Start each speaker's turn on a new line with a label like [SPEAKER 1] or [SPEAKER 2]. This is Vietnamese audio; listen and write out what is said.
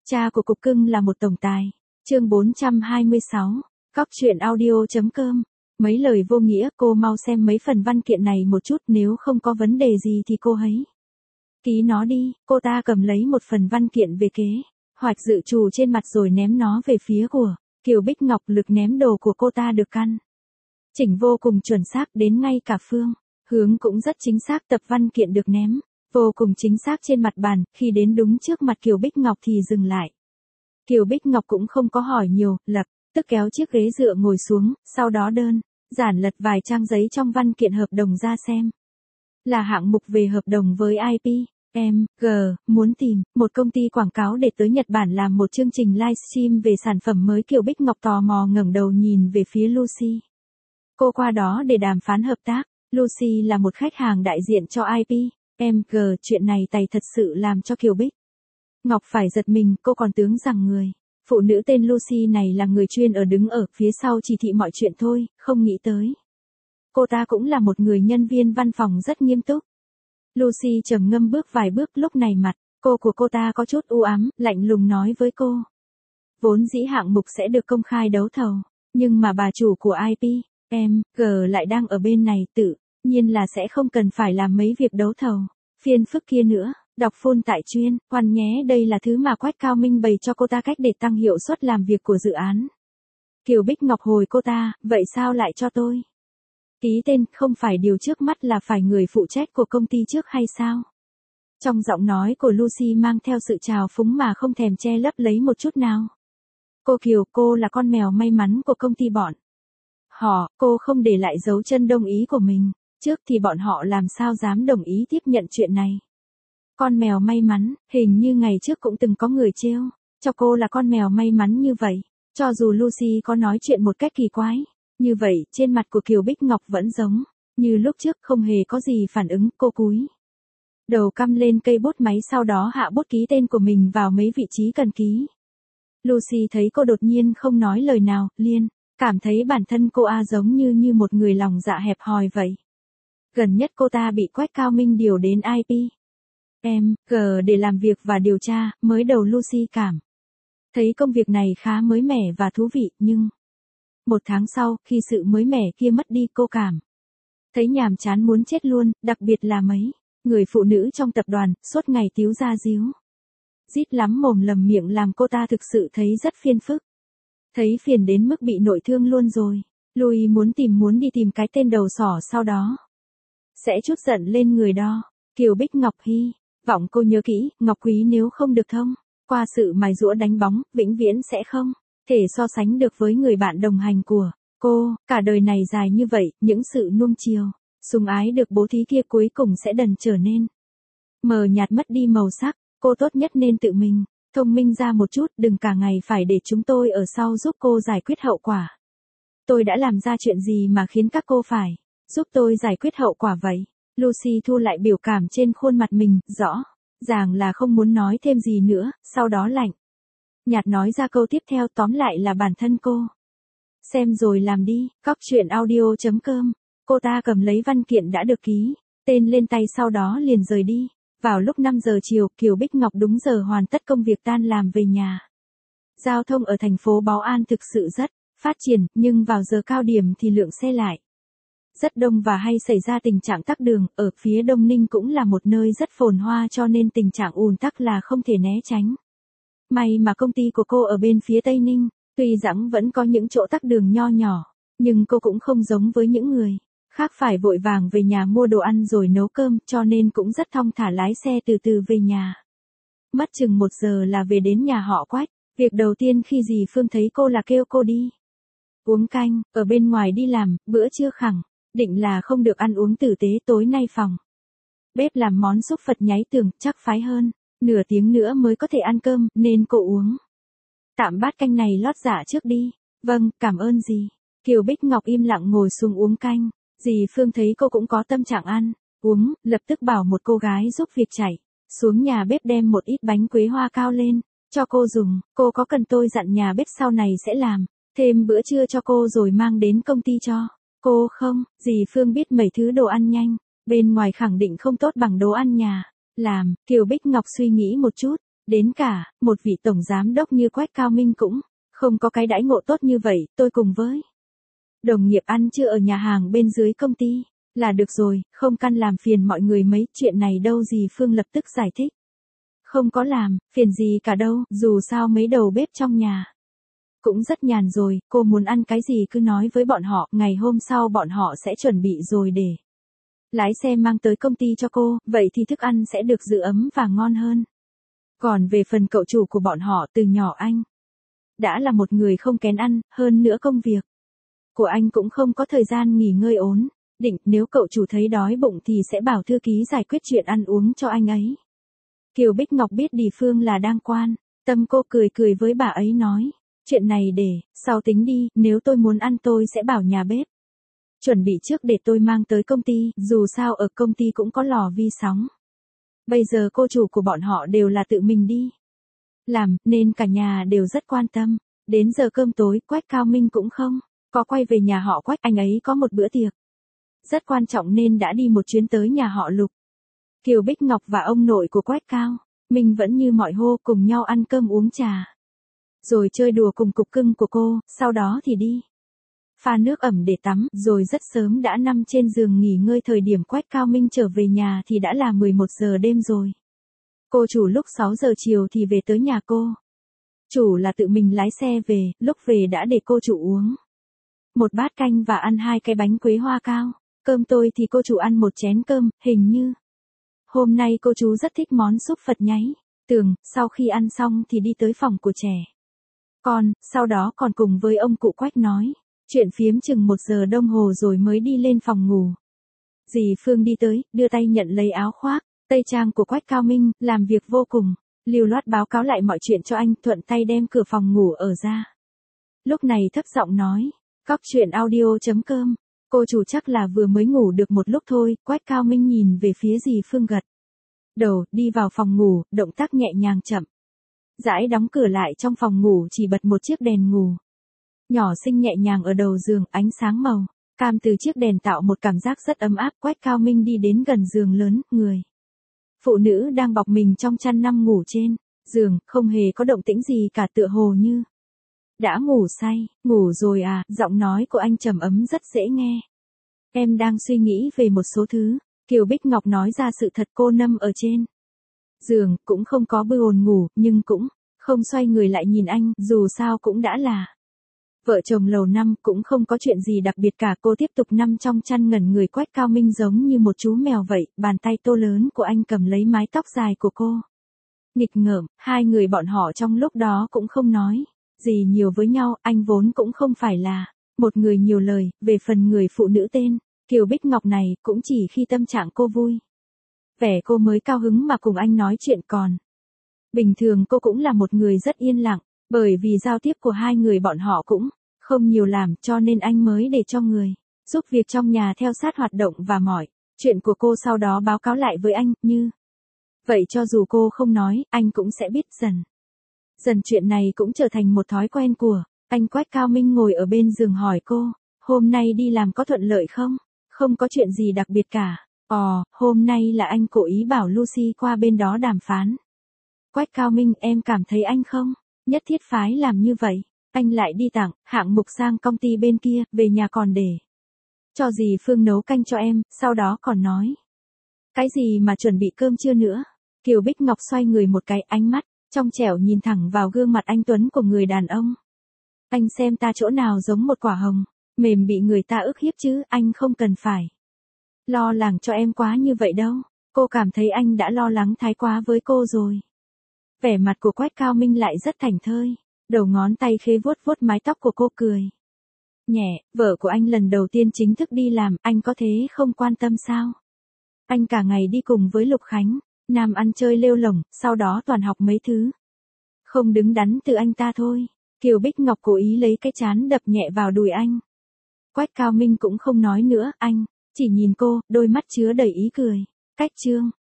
[SPEAKER 1] Cha của cục cưng là một tổng tài. Chương 426. Cóc truyện audio.com. Mấy lời vô nghĩa, cô mau xem mấy phần văn kiện này một chút, nếu không có vấn đề gì thì cô hãy ký nó đi. Cô ta cầm lấy một phần văn kiện về kế hoạch dự trù trên mặt rồi ném nó về phía của Kiều Bích Ngọc. Lực ném đồ của cô ta được căn chỉnh vô cùng chuẩn xác, đến ngay cả phương hướng cũng rất chính xác. Tập văn kiện được ném vô cùng chính xác trên mặt bàn, khi đến đúng trước mặt Kiều Bích Ngọc thì dừng lại. Kiều Bích Ngọc cũng không có hỏi nhiều, lập tức kéo chiếc ghế dựa ngồi xuống, sau đó đơn giản lật vài trang giấy trong văn kiện hợp đồng ra xem. Là hạng mục về hợp đồng với IPMG, muốn tìm một công ty quảng cáo để tới Nhật Bản làm một chương trình livestream về sản phẩm mới. Kiều Bích Ngọc tò mò ngẩng đầu nhìn về phía Lucy. Cô qua đó để đàm phán hợp tác. Lucy là một khách hàng đại diện cho IPMG. Chuyện này thật sự làm cho Kiều Bích Ngọc phải giật mình. Cô còn tưởng rằng người phụ nữ tên Lucy này là người chuyên đứng ở phía sau chỉ thị mọi chuyện thôi, không nghĩ tới cô ta cũng là một người nhân viên văn phòng rất nghiêm túc. Lucy trầm ngâm bước vài bước, lúc này mặt cô ta có chút u ám, lạnh lùng nói với cô. Vốn dĩ hạng mục sẽ được công khai đấu thầu, nhưng mà bà chủ của IPMG lại đang ở bên này, tự nhiên là sẽ không cần phải làm mấy việc đấu thầu phiền phức kia nữa. Đọc phôn tại chuyên quan nhé, đây là thứ mà Quách Cao Minh bày cho cô ta cách để tăng hiệu suất làm việc của dự án. Kiều Bích Ngọc hồi cô ta, vậy sao lại cho tôi ký tên, không phải điều trước mắt là phải người phụ trách của công ty trước hay sao? Trong giọng nói của Lucy mang theo sự trào phúng mà không thèm che lấp lấy một chút nào. Cô Kiều, cô là con mèo may mắn của công ty bọn họ. Cô không để lại dấu chân đồng ý của mình trước thì bọn họ làm sao dám đồng ý tiếp nhận chuyện này. Con mèo may mắn, hình như ngày trước cũng từng có người trêu cho cô là con mèo may mắn như vậy. Cho dù Lucy có nói chuyện một cách kỳ quái như vậy, trên mặt của Kiều Bích Ngọc vẫn giống như lúc trước, không hề có gì phản ứng. Cô cúi đầu cắm lên cây bút máy, sau đó hạ bút ký tên của mình vào mấy vị trí cần ký. Lucy thấy cô đột nhiên không nói lời nào, liền cảm thấy bản thân cô giống như một người lòng dạ hẹp hòi vậy. Gần nhất cô ta bị Quách Cao Minh điều đến IPMG để làm việc và điều tra. Mới đầu Lucy cảm thấy công việc này khá mới mẻ và thú vị, nhưng một tháng sau, khi sự mới mẻ kia mất đi, cô cảm thấy nhàm chán muốn chết luôn, đặc biệt là mấy người phụ nữ trong tập đoàn, suốt ngày tíu ra díu dít lắm mồm lầm miệng làm cô ta thực sự thấy rất phiền phức. Thấy phiền đến mức bị nội thương luôn rồi. Louis muốn đi tìm cái tên đầu sỏ, sau đó sẽ trút giận lên người đó. Kiều Bích Ngọc hy vọng cô nhớ kỹ, Ngọc Quý nếu không được thông qua sự mài giũa đánh bóng, vĩnh viễn sẽ không thể so sánh được với người bạn đồng hành của cô. Cả đời này dài như vậy, những sự nuông chiều, sủng ái được bố thí kia cuối cùng sẽ dần trở nên mờ nhạt, mất đi màu sắc. Cô tốt nhất nên tự mình thông minh ra một chút, đừng cả ngày phải để chúng tôi ở sau giúp cô giải quyết hậu quả. Tôi đã làm ra chuyện gì mà khiến các cô phải giúp tôi giải quyết hậu quả vậy? Lucy thu lại biểu cảm trên khuôn mặt mình, rõ ràng là không muốn nói thêm gì nữa, sau đó lạnh nhạt nói ra câu tiếp theo, tóm lại là bản thân cô xem rồi làm đi. Cóc truyện audio.com. Cô ta cầm lấy văn kiện đã được ký tên lên tay, sau đó liền rời đi. Vào lúc 5 giờ chiều, Kiều Bích Ngọc đúng giờ hoàn tất công việc tan làm về nhà. Giao thông ở thành phố Báu An thực sự rất phát triển, nhưng vào giờ cao điểm thì lượng xe lại rất đông và hay xảy ra tình trạng tắc đường. Ở phía Đông Ninh cũng là một nơi rất phồn hoa, cho nên tình trạng ùn tắc là không thể né tránh. May mà công ty của cô ở bên phía Tây Ninh, tuy rằng vẫn có những chỗ tắc đường nho nhỏ, nhưng cô cũng không giống với những người khác phải vội vàng về nhà mua đồ ăn rồi nấu cơm, cho nên cũng rất thong thả lái xe từ từ về nhà. Mất chừng 1 giờ là về đến nhà họ Quách. Việc đầu tiên khi dì Phương thấy cô là kêu cô đi uống canh. Ở bên ngoài đi làm, bữa trưa khẳng định là không được ăn uống tử tế. Tối nay phòng bếp làm món súp Phật nháy tường, chắc phải hơn nửa tiếng nữa mới có thể ăn cơm, nên cô uống tạm bát canh này lót dạ trước đi. Vâng, cảm ơn dì. Kiều Bích Ngọc im lặng ngồi xuống uống canh. Dì Phương thấy cô cũng có tâm trạng ăn uống, lập tức bảo một cô gái giúp việc chạy xuống nhà bếp đem một ít bánh quế hoa cao lên cho cô dùng. Cô có cần tôi dặn nhà bếp sau này sẽ làm thêm bữa trưa cho cô rồi mang đến công ty cho cô không? Dì Phương biết mấy thứ đồ ăn nhanh bên ngoài khẳng định không tốt bằng đồ ăn nhà làm. Kiều Bích Ngọc suy nghĩ một chút, Đến cả, một vị tổng giám đốc như Quách Cao Minh cũng không có cái đãi ngộ tốt như vậy, tôi cùng với đồng nghiệp ăn trưa ở nhà hàng bên dưới công ty, là được rồi, không căn làm phiền mọi người mấy, chuyện này đâu gì Phương lập tức giải thích. Không có làm, phiền gì cả đâu, dù sao mấy đầu bếp trong nhà cũng rất nhàn rồi, cô muốn ăn cái gì cứ nói với bọn họ, ngày hôm sau bọn họ sẽ chuẩn bị rồi để lái xe mang tới công ty cho cô, vậy thì thức ăn sẽ được giữ ấm và ngon hơn. Còn về phần cậu chủ của bọn họ, từ nhỏ anh đã là một người không kén ăn, hơn nữa công việc của anh cũng không có thời gian nghỉ ngơi ổn định, nếu cậu chủ thấy đói bụng thì sẽ bảo thư ký giải quyết chuyện ăn uống cho anh ấy. Kiều Bích Ngọc biết Đì Phương là đang quan tâm, cô cười cười với bà ấy nói, chuyện này để sau tính đi, nếu tôi muốn ăn tôi sẽ bảo nhà bếp chuẩn bị trước để tôi mang tới công ty, dù sao ở công ty cũng có lò vi sóng. Bây giờ cô chủ của bọn họ đều là tự mình đi làm, nên cả nhà đều rất quan tâm. Đến giờ cơm tối, Quách Cao Minh cũng không có quay về nhà họ Quách, anh ấy có một bữa tiệc rất quan trọng nên đã đi một chuyến tới nhà họ Lục. Kiều Bích Ngọc và ông nội của Quách Cao Minh vẫn như mọi hôm cùng nhau ăn cơm uống trà, rồi chơi đùa cùng cục cưng của cô, sau đó thì đi pha nước ẩm để tắm, rồi rất sớm đã nằm trên giường nghỉ ngơi. Thời điểm Quách Cao Minh trở về nhà thì đã là 11 giờ đêm rồi. Cô chủ lúc 6 giờ chiều thì về tới nhà cô chủ là tự mình lái xe về, lúc về đã để cô chủ uống một bát canh và ăn 2 cái bánh quế hoa cao. Cơm tôi thì cô chủ ăn một chén cơm, hình như hôm nay cô chú rất thích món súp Phật nháy tường. Sau khi ăn xong thì đi tới phòng của trẻ con, sau đó còn cùng với ông cụ Quách nói chuyện phiếm chừng 1 giờ đồng hồ rồi mới đi lên phòng ngủ. Dì Phương đi tới, đưa tay nhận lấy áo khoác tây trang của Quách Cao Minh, làm việc vô cùng lưu loát báo cáo lại mọi chuyện cho anh, thuận tay đem cửa phòng ngủ ở ra. Lúc này thấp giọng nói, cóc truyện audio.com, cô chủ chắc là vừa mới ngủ được một lúc thôi. Quách Cao Minh nhìn về phía dì Phương gật đầu, đi vào phòng ngủ, động tác nhẹ nhàng chậm rãi đóng cửa lại. Trong phòng ngủ chỉ bật một chiếc đèn ngủ nhỏ xinh nhẹ nhàng ở đầu giường, ánh sáng màu cam từ chiếc đèn tạo một cảm giác rất ấm áp. Quách Cao Minh đi đến gần giường lớn, người phụ nữ đang bọc mình trong chăn nằm ngủ trên giường, không hề có động tĩnh gì cả, tựa hồ như đã ngủ say. Ngủ rồi à? Giọng nói của anh trầm ấm rất dễ nghe. Em đang suy nghĩ về một số thứ. Kiều Bích Ngọc nói ra sự thật. Cô nằm ở trên giường, cũng không có buồn ngủ, nhưng cũng không xoay người lại nhìn anh, dù sao cũng đã là vợ chồng lầu năm, cũng không có chuyện gì đặc biệt cả. Cô tiếp tục nằm trong chăn ngẩn người. Quách Cao Minh giống như một chú mèo vậy, bàn tay to lớn của anh cầm lấy mái tóc dài của cô. Nghịch ngợm, hai người bọn họ trong lúc đó cũng không nói gì nhiều với nhau, anh vốn cũng không phải là một người nhiều lời. Về phần người phụ nữ tên Kiều Bích Ngọc này, cũng chỉ khi tâm trạng cô vui vẻ cô mới cao hứng mà cùng anh nói chuyện, còn bình thường cô cũng là một người rất yên lặng, bởi vì giao tiếp của hai người bọn họ cũng không nhiều làm, cho nên anh mới để cho người giúp việc trong nhà theo sát hoạt động và mọi chuyện của cô, sau đó báo cáo lại với anh. Như vậy cho dù cô không nói, anh cũng sẽ biết dần dần. Chuyện này cũng trở thành một thói quen của anh. Quách Cao Minh ngồi ở bên giường hỏi cô, hôm nay đi làm có thuận lợi không? Không có chuyện gì đặc biệt cả. Hôm nay là anh cố ý bảo Lucy qua bên đó đàm phán. Quách Cao Minh, em cảm thấy anh không nhất thiết phái làm như vậy. Anh lại đi tặng hạng mục sang công ty bên kia, về nhà còn để cho dì Phương nấu canh cho em, sau đó còn nói cái gì mà chuẩn bị cơm trưa nữa. Kiều Bích Ngọc xoay người một cái, ánh mắt trong trẻo nhìn thẳng vào gương mặt anh tuấn của người đàn ông. Anh xem ta chỗ nào giống một quả hồng mềm bị người ta ức hiếp chứ, anh không cần phải lo lắng cho em quá như vậy đâu. Cô cảm thấy anh đã lo lắng thái quá với cô rồi. Vẻ mặt của Quách Cao Minh lại rất thảnh thơi, đầu ngón tay khẽ vuốt vuốt mái tóc của cô, cười nhẹ. Vợ của anh lần đầu tiên chính thức đi làm, anh có thế không quan tâm sao? Anh cả ngày đi cùng với Lục Khánh Nam ăn chơi lêu lổng, sau đó toàn học mấy thứ không đứng đắn từ anh ta thôi. Kiều Bích Ngọc cố ý lấy cái trán đập nhẹ vào đùi anh. Quách Cao Minh cũng không nói nữa, anh chỉ nhìn cô, đôi mắt chứa đầy ý cười. Cách chương